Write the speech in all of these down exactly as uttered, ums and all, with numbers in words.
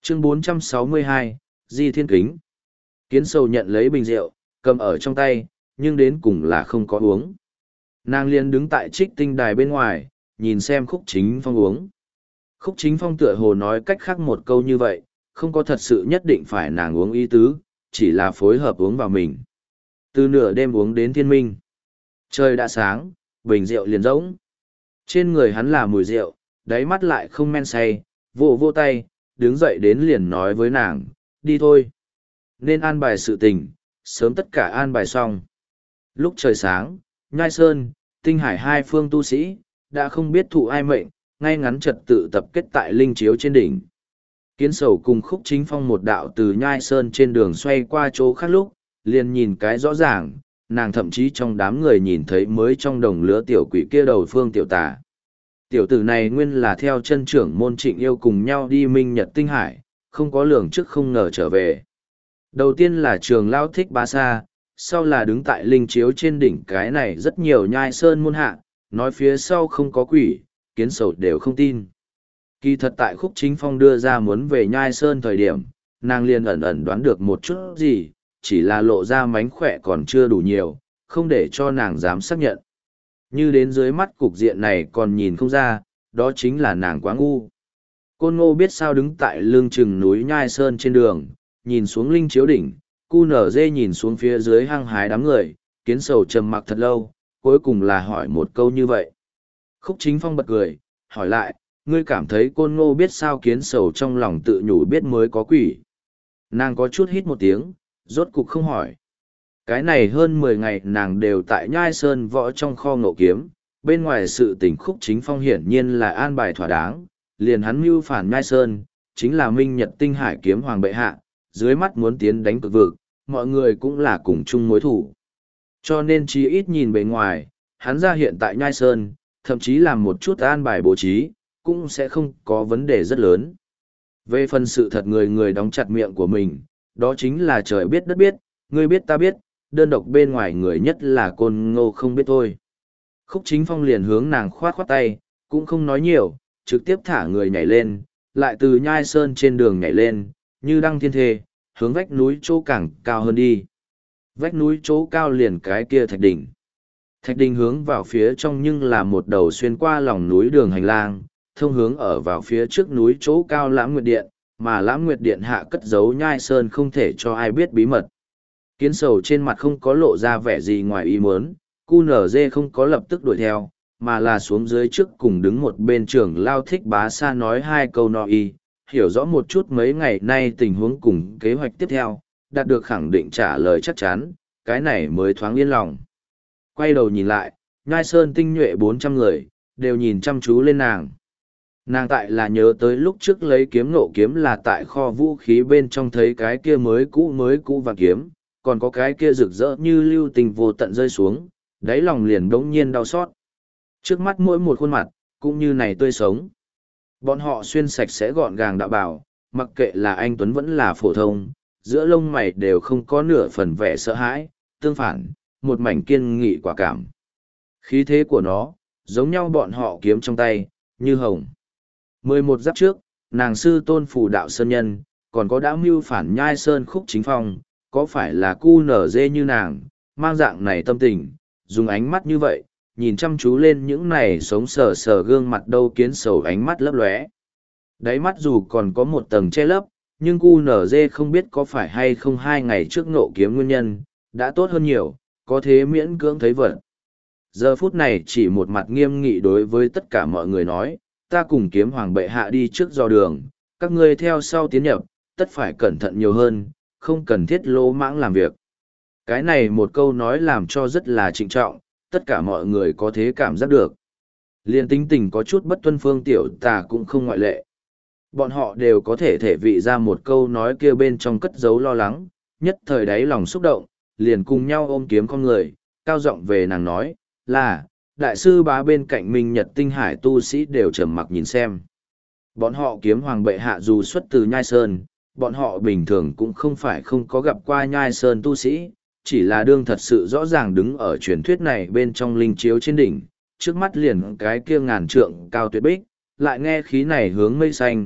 Chương bốn trăm sáu mươi hai, Di Thiên Kính. Kiến sầu nhận lấy bình rượu, cầm ở trong tay, nhưng đến cùng là không có uống. Nàng liền đứng tại trích tinh đài bên ngoài, nhìn xem Khúc Chính Phong uống. Khúc Chính Phong tựa hồ nói cách khác một câu như vậy, không có thật sự nhất định phải nàng uống ý tứ, chỉ là phối hợp uống vào mình. Từ nửa đêm uống đến thiên minh. Trời đã sáng, bình rượu liền rỗng. Trên người hắn là mùi rượu, đáy mắt lại không men say, vô vô tay, đứng dậy đến liền nói với nàng, đi thôi. Nên an bài sự tình, sớm tất cả an bài xong. Lúc trời sáng, Nhai Sơn, Tinh Hải hai phương tu sĩ, đã không biết thụ ai mệnh, ngay ngắn trật tự tập kết tại linh chiếu trên đỉnh. Kiến sầu cùng Khúc Chính Phong một đạo từ Nhai Sơn trên đường xoay qua chỗ khác lúc, liền nhìn cái rõ ràng, nàng thậm chí trong đám người nhìn thấy mới trong đồng lứa tiểu quỷ kia đầu phương tiểu tà. Tiểu tử này nguyên là theo chân trưởng môn Trịnh Yêu cùng nhau đi Minh Nhật Tinh Hải, không có lường trước không ngờ trở về. Đầu tiên là trường lao thích bá sa, sau là đứng tại linh chiếu trên đỉnh cái này rất nhiều Nhai Sơn môn hạ, nói phía sau không có quỷ, kiến sầu đều không tin. Kỳ thật tại Khúc Chính Phong đưa ra muốn về Nhai Sơn thời điểm, nàng liền ẩn ẩn đoán được một chút gì, chỉ là lộ ra mánh khỏe còn chưa đủ nhiều, không để cho nàng dám xác nhận. Như đến dưới mắt cục diện này còn nhìn không ra, đó chính là nàng quá ngu. Côn Ngô biết sao đứng tại lưng chừng núi Nhai Sơn trên đường, nhìn xuống linh chiếu đỉnh, cu nở dê nhìn xuống phía dưới hăng hái đám người, kiến sầu trầm mặc thật lâu, cuối cùng là hỏi một câu như vậy. Khúc Chính Phong bật cười, hỏi lại, ngươi cảm thấy Côn Ngô biết sao kiến sầu trong lòng tự nhủ biết mới có quỷ. Nàng có chút hít một tiếng, rốt cục không hỏi. Cái này hơn mười ngày nàng đều tại Nhai Sơn võ trong kho ngộ kiếm, bên ngoài sự tình Khúc Chính Phong hiển nhiên là an bài thỏa đáng, liền hắn mưu phản Nhai Sơn, chính là Minh Nhật Tinh Hải kiếm hoàng bệ hạ, dưới mắt muốn tiến đánh cực vực, mọi người cũng là cùng chung mối thủ. Cho nên chí ít nhìn bề ngoài, hắn ra hiện tại Nhai Sơn, thậm chí làm một chút an bài bố trí, cũng sẽ không có vấn đề rất lớn. Về phần sự thật người người đóng chặt miệng của mình, đó chính là trời biết đất biết, ngươi biết ta biết, đơn độc bên ngoài người nhất là Côn Ngô không biết thôi. Khúc Chính Phong liền hướng nàng khoát khoát tay, cũng không nói nhiều, trực tiếp thả người nhảy lên, lại từ Nhai Sơn trên đường nhảy lên, như đăng thiên thê, hướng vách núi chỗ càng cao hơn đi. Vách núi chỗ cao liền cái kia thạch đỉnh. Thạch đỉnh hướng vào phía trong nhưng là một đầu xuyên qua lòng núi đường hành lang, thông hướng ở vào phía trước núi chỗ cao Lãm Nguyệt Điện, mà Lãm Nguyệt Điện hạ cất giấu Nhai Sơn không thể cho ai biết bí mật. Kiến sầu trên mặt không có lộ ra vẻ gì ngoài ý muốn, cu nở dê không có lập tức đuổi theo, mà là xuống dưới trước cùng đứng một bên trưởng lao thích bá sa nói hai câu nọ y, hiểu rõ một chút mấy ngày nay tình huống cùng kế hoạch tiếp theo, đạt được khẳng định trả lời chắc chắn, cái này mới thoáng yên lòng. Quay đầu nhìn lại, Nhai Sơn tinh nhuệ bốn trăm người, đều nhìn chăm chú lên nàng. Nàng tại là nhớ tới lúc trước lấy kiếm nộ kiếm là tại kho vũ khí bên trong thấy cái kia mới cũ mới cũ và kiếm, còn có cái kia rực rỡ như lưu tình vô tận rơi xuống, đáy lòng liền đống nhiên đau xót. Trước mắt mỗi một khuôn mặt, cũng như này tươi sống. Bọn họ xuyên sạch sẽ gọn gàng đạo bào, mặc kệ là anh Tuấn vẫn là phổ thông, giữa lông mày đều không có nửa phần vẻ sợ hãi, tương phản, một mảnh kiên nghị quả cảm. Khí thế của nó, giống nhau bọn họ kiếm trong tay, như hồng. Mười một giáp trước, nàng sư tôn phù đạo sơn nhân, còn có đã mưu phản Nhai Sơn Khúc Chính Phong, có phải là cu nở dê như nàng, mang dạng này tâm tình, dùng ánh mắt như vậy, nhìn chăm chú lên những này sống sờ sờ gương mặt đâu kiến sầu ánh mắt lấp lóe. Đáy mắt dù còn có một tầng che lấp, nhưng cu nở dê không biết có phải hay không hai ngày trước nộ kiếm nguyên nhân, đã tốt hơn nhiều, có thế miễn cưỡng thấy vật. Giờ phút này chỉ một mặt nghiêm nghị đối với tất cả mọi người nói, ta cùng kiếm hoàng bệ hạ đi trước dò đường, các ngươi theo sau tiến nhập, tất phải cẩn thận nhiều hơn, không cần thiết lỗ mãng làm việc. Cái này một câu nói làm cho rất là trịnh trọng, tất cả mọi người có thế cảm giác được. Liên tính tình có chút bất tuân phương tiểu tà cũng không ngoại lệ. Bọn họ đều có thể thể vị ra một câu nói kia bên trong cất giấu lo lắng, nhất thời đáy lòng xúc động, liền cùng nhau ôm kiếm con người, cao giọng về nàng nói, là, đại sư bá bên cạnh Minh Nhật Tinh Hải tu sĩ đều trầm mặc nhìn xem. Bọn họ kiếm hoàng bệ hạ dù xuất từ Nhai Sơn, bọn họ bình thường cũng không phải không có gặp qua Nhai Sơn tu sĩ, chỉ là đương thật sự rõ ràng đứng ở truyền thuyết này bên trong linh chiếu trên đỉnh, trước mắt liền cái kia ngàn trượng cao tuyệt bích, lại nghe khí này hướng mây xanh,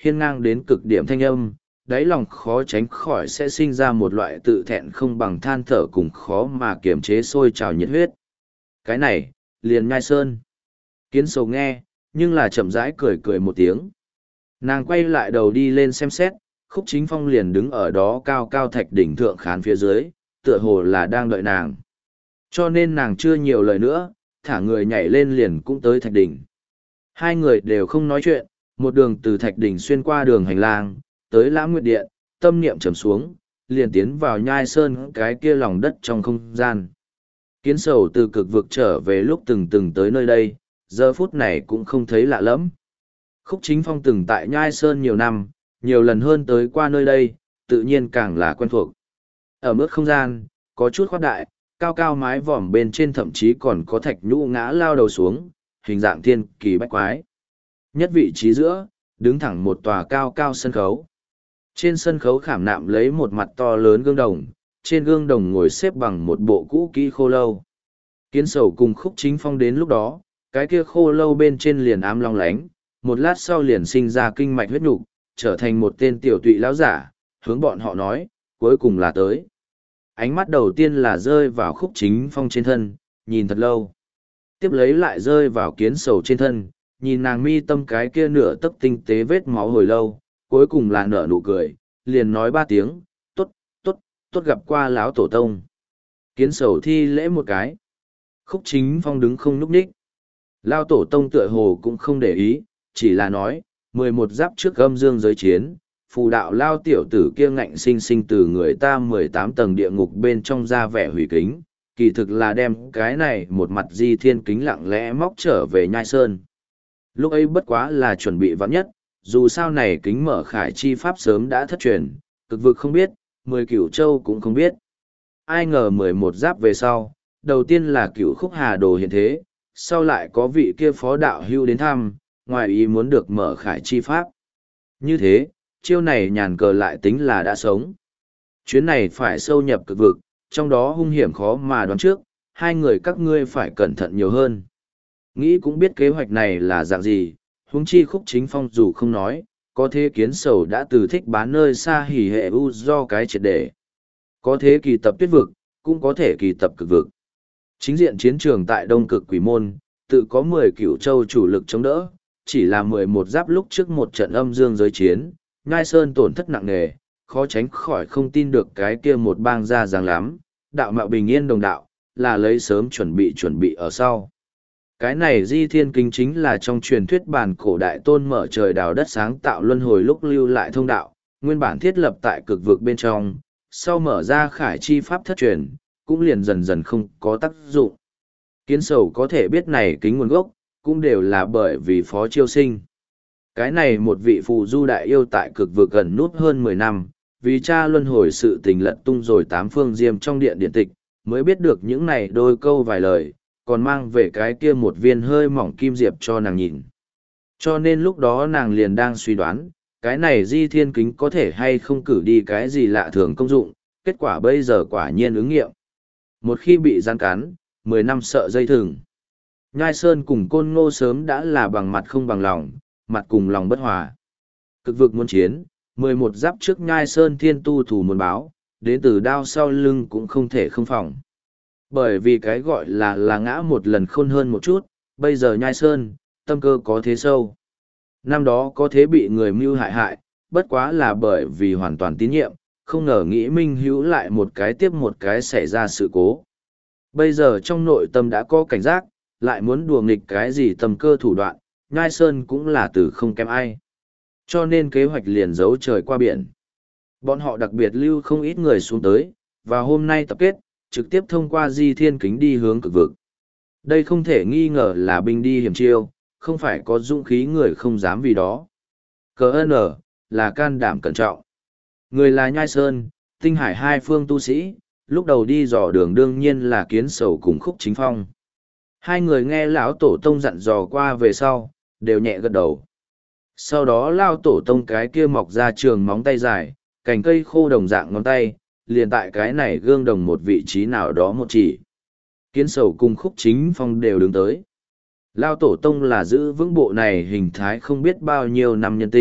hiên ngang đến cực điểm thanh âm, đáy lòng khó tránh khỏi sẽ sinh ra một loại tự thẹn không bằng than thở cùng khó mà kiềm chế sôi trào nhiệt huyết. Cái này, liền Nhai Sơn. Kiến sầu nghe, nhưng là chậm rãi cười cười một tiếng. Nàng quay lại đầu đi lên xem xét, Khúc Chính Phong liền đứng ở đó cao cao thạch đỉnh thượng khán phía dưới, tựa hồ là đang đợi nàng. Cho nên nàng chưa nhiều lời nữa, thả người nhảy lên liền cũng tới thạch đỉnh. Hai người đều không nói chuyện, một đường từ thạch đỉnh xuyên qua đường hành lang, tới Lãng Nguyệt Điện, tâm niệm trầm xuống, liền tiến vào Nhai Sơn cái kia lòng đất trong không gian. Kiến sầu từ cực vực trở về lúc từng từng tới nơi đây, giờ phút này cũng không thấy lạ lẫm. Khúc Chính Phong từng tại Nhai Sơn nhiều năm, nhiều lần hơn tới qua nơi đây, tự nhiên càng là quen thuộc. Ở mức không gian, có chút khoát đại, cao cao mái vòm bên trên thậm chí còn có thạch nhũ ngã lao đầu xuống, hình dạng thiên kỳ bách quái. Nhất vị trí giữa, đứng thẳng một tòa cao cao sân khấu. Trên sân khấu khảm nạm lấy một mặt to lớn gương đồng, trên gương đồng ngồi xếp bằng một bộ cũ kỹ khô lâu. Kiến sầu cùng Khúc Chính Phong đến lúc đó, cái kia khô lâu bên trên liền ám long lánh, một lát sau liền sinh ra kinh mạch huyết nhục, trở thành một tên tiểu tụy lão giả, hướng bọn họ nói, cuối cùng là tới. Ánh mắt đầu tiên là rơi vào Khúc Chính Phong trên thân, nhìn thật lâu. Tiếp lấy lại rơi vào kiến sầu trên thân, nhìn nàng mi tâm cái kia nửa tấc tinh tế vết máu hồi lâu, cuối cùng là nở nụ cười, liền nói ba tiếng, tốt, tốt, tốt gặp qua lão tổ tông. Kiến sầu thi lễ một cái. Khúc Chính Phong đứng không nhúc nhích. Lão tổ tông tựa hồ cũng không để ý, chỉ là nói, mười một giáp trước âm dương giới chiến, phù đạo lao tiểu tử kia ngạnh sinh sinh từ người ta mười tám tầng địa ngục bên trong ra vẻ hủy kính, kỳ thực là đem cái này một mặt di thiên kính lặng lẽ móc trở về Nhai Sơn. Lúc ấy bất quá là chuẩn bị vắng nhất, dù sao này kính mở khải chi pháp sớm đã thất truyền, cực vực không biết, mười cửu châu cũng không biết. Ai ngờ mười một giáp về sau, đầu tiên là cửu khúc hà đồ hiện thế, sau lại có vị kia phó đạo hưu đến thăm, ngoài ý muốn được mở khải chi pháp. Như thế, chiêu này nhàn cờ lại tính là đã sống. Chuyến này phải sâu nhập cực vực, trong đó hung hiểm khó mà đoán trước, hai người các ngươi phải cẩn thận nhiều hơn. Nghĩ cũng biết kế hoạch này là dạng gì, huống chi Khúc Chính Phong dù không nói, có thế kiến sầu đã từ thích bán nơi xa hỉ hệ u do cái triệt để. Có thế kỳ tập tuyết vực, cũng có thể kỳ tập cực vực. Chính diện chiến trường tại Đông Cực Quỷ Môn, tự có mười cửu châu chủ lực chống đỡ, chỉ là mười một giáp lúc trước một trận âm dương giới chiến, Nhai Sơn tổn thất nặng nề, khó tránh khỏi không tin được cái kia một bang ra dáng lắm, đạo mạo bình yên đồng đạo, là lấy sớm chuẩn bị chuẩn bị ở sau. Cái này di thiên kính chính là trong truyền thuyết bản cổ đại tôn mở trời đào đất sáng tạo luân hồi lúc lưu lại thông đạo, nguyên bản thiết lập tại cực vực bên trong, sau mở ra khải chi pháp thất truyền, cũng liền dần dần không có tác dụng. Kiến sầu có thể biết này kính nguồn gốc, cũng đều là bởi vì Phó Chiêu Sinh. Cái này một vị phù du đại yêu tại cực vực gần nút hơn mười năm, vì cha luân hồi sự tình lật tung rồi tám phương diêm trong điện điện tịch, mới biết được những này đôi câu vài lời, còn mang về cái kia một viên hơi mỏng kim diệp cho nàng nhìn. Cho nên lúc đó nàng liền đang suy đoán, cái này di thiên kính có thể hay không cử đi cái gì lạ thường công dụng, kết quả bây giờ quả nhiên ứng nghiệm. Một khi bị gian cắn, mười năm sợ dây thừng. Nhai Sơn cùng Côn Ngô sớm đã là bằng mặt không bằng lòng, mặt cùng lòng bất hòa. Cực vực muốn chiến, mười một giáp trước Nhai Sơn thiên tu thủ muốn báo, đến từ đao sau lưng cũng không thể không phòng. Bởi vì cái gọi là là ngã một lần khôn hơn một chút, bây giờ Nhai Sơn, tâm cơ có thế sâu. Năm đó có thế bị người mưu hại hại, bất quá là bởi vì hoàn toàn tín nhiệm, không ngờ nghĩ minh hữu lại một cái tiếp một cái xảy ra sự cố. Bây giờ trong nội tâm đã có cảnh giác, lại muốn đùa nghịch cái gì tầm cơ thủ đoạn, Nhai Sơn cũng là từ không kém ai. Cho nên kế hoạch liền giấu trời qua biển. Bọn họ đặc biệt lưu không ít người xuống tới, và hôm nay tập kết, trực tiếp thông qua di thiên kính đi hướng cực vực. Đây không thể nghi ngờ là binh đi hiểm chiêu, không phải có dũng khí người không dám vì đó. Cờ N, là can đảm cẩn trọng. Người là Nhai Sơn, Tinh Hải hai phương tu sĩ, lúc đầu đi dò đường đương nhiên là Kiến Sầu cùng Khúc Chính Phong. Hai người nghe lão tổ tông dặn dò qua về sau, đều nhẹ gật đầu. Sau đó lao tổ tông cái kia mọc ra trường móng tay dài, cành cây khô đồng dạng ngón tay, liền tại cái này gương đồng một vị trí nào đó một chỉ. Kiến Sầu cùng Khúc Chính Phong đều đứng tới. Lao tổ tông là giữ vững bộ này hình thái không biết bao nhiêu năm nhân tinh,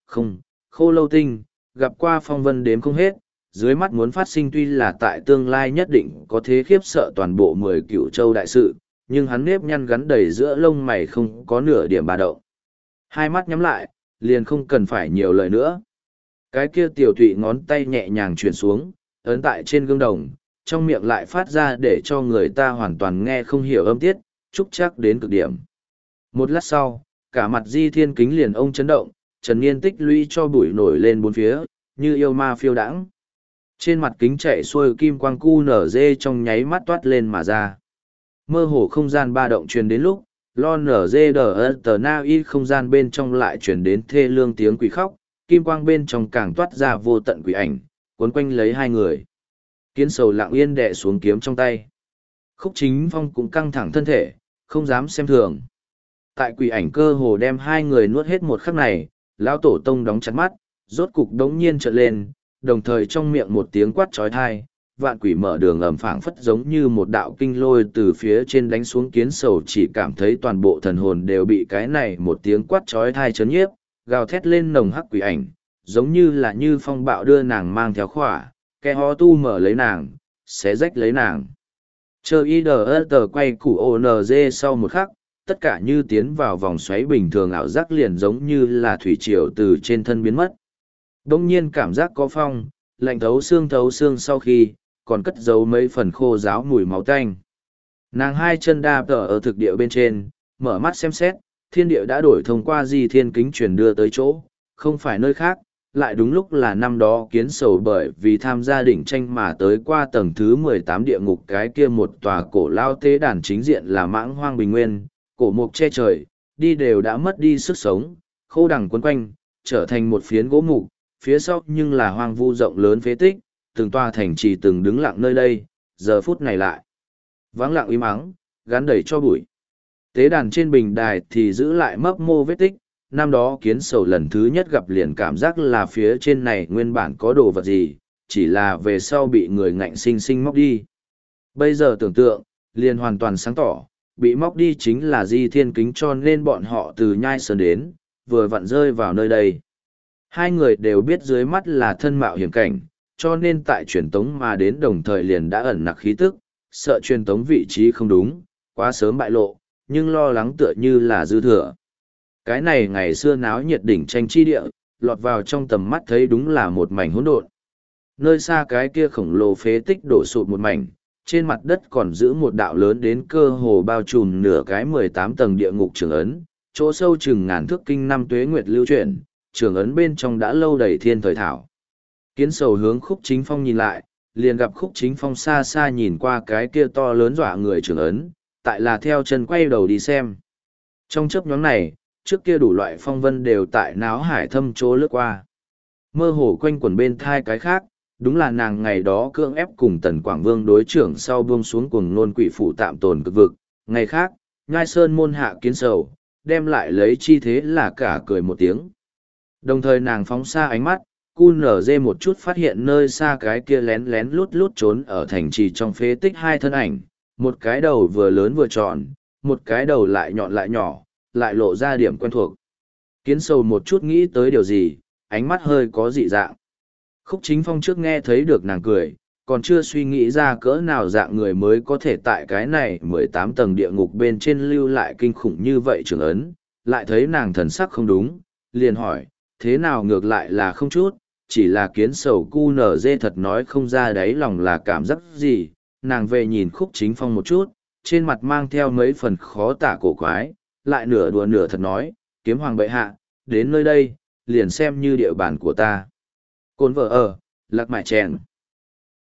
không, khô lâu tinh, gặp qua phong vân đếm không hết, dưới mắt muốn phát sinh tuy là tại tương lai nhất định có thế khiếp sợ toàn bộ mười cựu châu đại sự, nhưng hắn nếp nhăn gắn đầy giữa lông mày không có nửa điểm bà động. Hai mắt nhắm lại, liền không cần phải nhiều lời nữa. Cái kia tiểu thụy ngón tay nhẹ nhàng chuyển xuống, ấn tại trên gương đồng, trong miệng lại phát ra để cho người ta hoàn toàn nghe không hiểu âm tiết, trúc chắc đến cực điểm. Một lát sau, cả mặt Di Thiên Kính liền ông chấn động, trần niên tích lũy cho bụi nổi lên bốn phía, như yêu ma phiêu đãng. Trên mặt kính chạy xuôi kim quang cu nở dê trong nháy mắt toát lên mà ra. Mơ hồ không gian ba động truyền đến lúc, lo nở dê đờ tờ na y không gian bên trong lại truyền đến thê lương tiếng quỷ khóc, kim quang bên trong càng toát ra vô tận quỷ ảnh, cuốn quanh lấy hai người. Kiến sầu lặng yên đè xuống kiếm trong tay. Khúc Chính Phong cũng căng thẳng thân thể, không dám xem thường. Tại quỷ ảnh cơ hồ đem hai người nuốt hết một khắc này, lão tổ tông đóng chặt mắt, rốt cục đống nhiên trợn lên, đồng thời trong miệng một tiếng quát trói thai, vạn quỷ mở đường ầm phảng phất giống như một đạo kinh lôi từ phía trên đánh xuống. Kiến sầu chỉ cảm thấy toàn bộ thần hồn đều bị cái này một tiếng quát trói thai chấn nhiếp, gào thét lên nồng hắc quỷ ảnh, giống như là như phong bạo đưa nàng mang theo khỏa, kẻ ho tu mở lấy nàng, xé rách lấy nàng. Chờ y đờ tờ quay củ ô nờ dê sau một khắc, tất cả như tiến vào vòng xoáy bình thường ảo giác liền giống như là thủy triều từ trên thân biến mất. Đông nhiên cảm giác có phong, lạnh thấu xương thấu xương sau khi, còn cất giấu mấy phần khô ráo mùi máu tanh. Nàng hai chân đạp tờ ở thực địa bên trên, mở mắt xem xét, thiên địa đã đổi thông qua Di Thiên Kính truyền đưa tới chỗ, không phải nơi khác, lại đúng lúc là năm đó Kiến sầu bởi vì tham gia đỉnh tranh mà tới qua tầng thứ mười tám địa ngục, cái kia một tòa cổ lao tế đàn chính diện là mãng hoang bình nguyên, cổ mục che trời, đi đều đã mất đi sức sống, khô đằng quấn quanh, trở thành một phiến gỗ mục, phía sau nhưng là hoang vu rộng lớn phế tích, từng tòa thành trì từng đứng lặng nơi đây, giờ phút này lại vắng lặng im ắng, gắn đầy cho bụi. Tế đàn trên bình đài thì giữ lại mấp mô vết tích, năm đó Kiến sầu lần thứ nhất gặp liền cảm giác là phía trên này nguyên bản có đồ vật gì, chỉ là về sau bị người ngạnh sinh sinh móc đi. Bây giờ tưởng tượng, liền hoàn toàn sáng tỏ, bị móc đi chính là Di Thiên Kính, cho nên bọn họ từ Nhai Sơn đến, vừa vặn rơi vào nơi đây. Hai người đều biết dưới mắt là thân mạo hiểm cảnh, cho nên tại truyền tống mà đến đồng thời liền đã ẩn nặc khí tức, sợ truyền tống vị trí không đúng, quá sớm bại lộ, nhưng lo lắng tựa như là dư thừa. Cái này ngày xưa náo nhiệt đỉnh tranh chi địa, lọt vào trong tầm mắt thấy đúng là một mảnh hỗn độn. Nơi xa cái kia khổng lồ phế tích đổ sụp một mảnh, trên mặt đất còn giữ một đạo lớn đến cơ hồ bao trùm nửa cái mười tám tầng địa ngục trường ấn, chỗ sâu chừng ngàn thước kinh năm tuế nguyệt lưu chuyển, trường ấn bên trong đã lâu đầy thiên thời thảo. Kiến sầu hướng Khúc Chính Phong nhìn lại, liền gặp Khúc Chính Phong xa xa nhìn qua cái kia to lớn dọa người trường ấn, tại là theo chân quay đầu đi xem. Trong chớp nhoáng này, trước kia đủ loại phong vân đều tại náo hải thâm chỗ lướt qua. Mơ hồ quanh quẩn bên thai cái khác, đúng là nàng ngày đó cưỡng ép cùng Tần Quảng Vương đối trưởng sau buông xuống cuồng nôn quỷ phủ tạm tồn cực vực. Ngày khác, Nhai Sơn môn hạ Kiến sầu, đem lại lấy chi thế là cả cười một tiếng. Đồng thời nàng phóng xa ánh mắt, cu nở dê một chút phát hiện nơi xa cái kia lén lén lút lút trốn ở thành trì trong phế tích hai thân ảnh, một cái đầu vừa lớn vừa tròn, một cái đầu lại nhọn lại nhỏ, lại lộ ra điểm quen thuộc. Kiến sầu một chút nghĩ tới điều gì, ánh mắt hơi có dị dạng. Khúc Chính Phong trước nghe thấy được nàng cười, còn chưa suy nghĩ ra cỡ nào dạng người mới có thể tại cái này mười tám tầng địa ngục bên trên lưu lại kinh khủng như vậy trường ấn, lại thấy nàng thần sắc không đúng, liền hỏi, thế nào ngược lại là không chút, chỉ là Kiến sầu cu nở dê thật nói không ra đáy lòng là cảm giác gì, nàng về nhìn Khúc Chính Phong một chút, trên mặt mang theo mấy phần khó tả cổ quái, lại nửa đùa nửa thật nói, Kiếm Hoàng bệ hạ, đến nơi đây, liền xem như địa bàn của ta. Côn vợ ở, lạc mại chèn.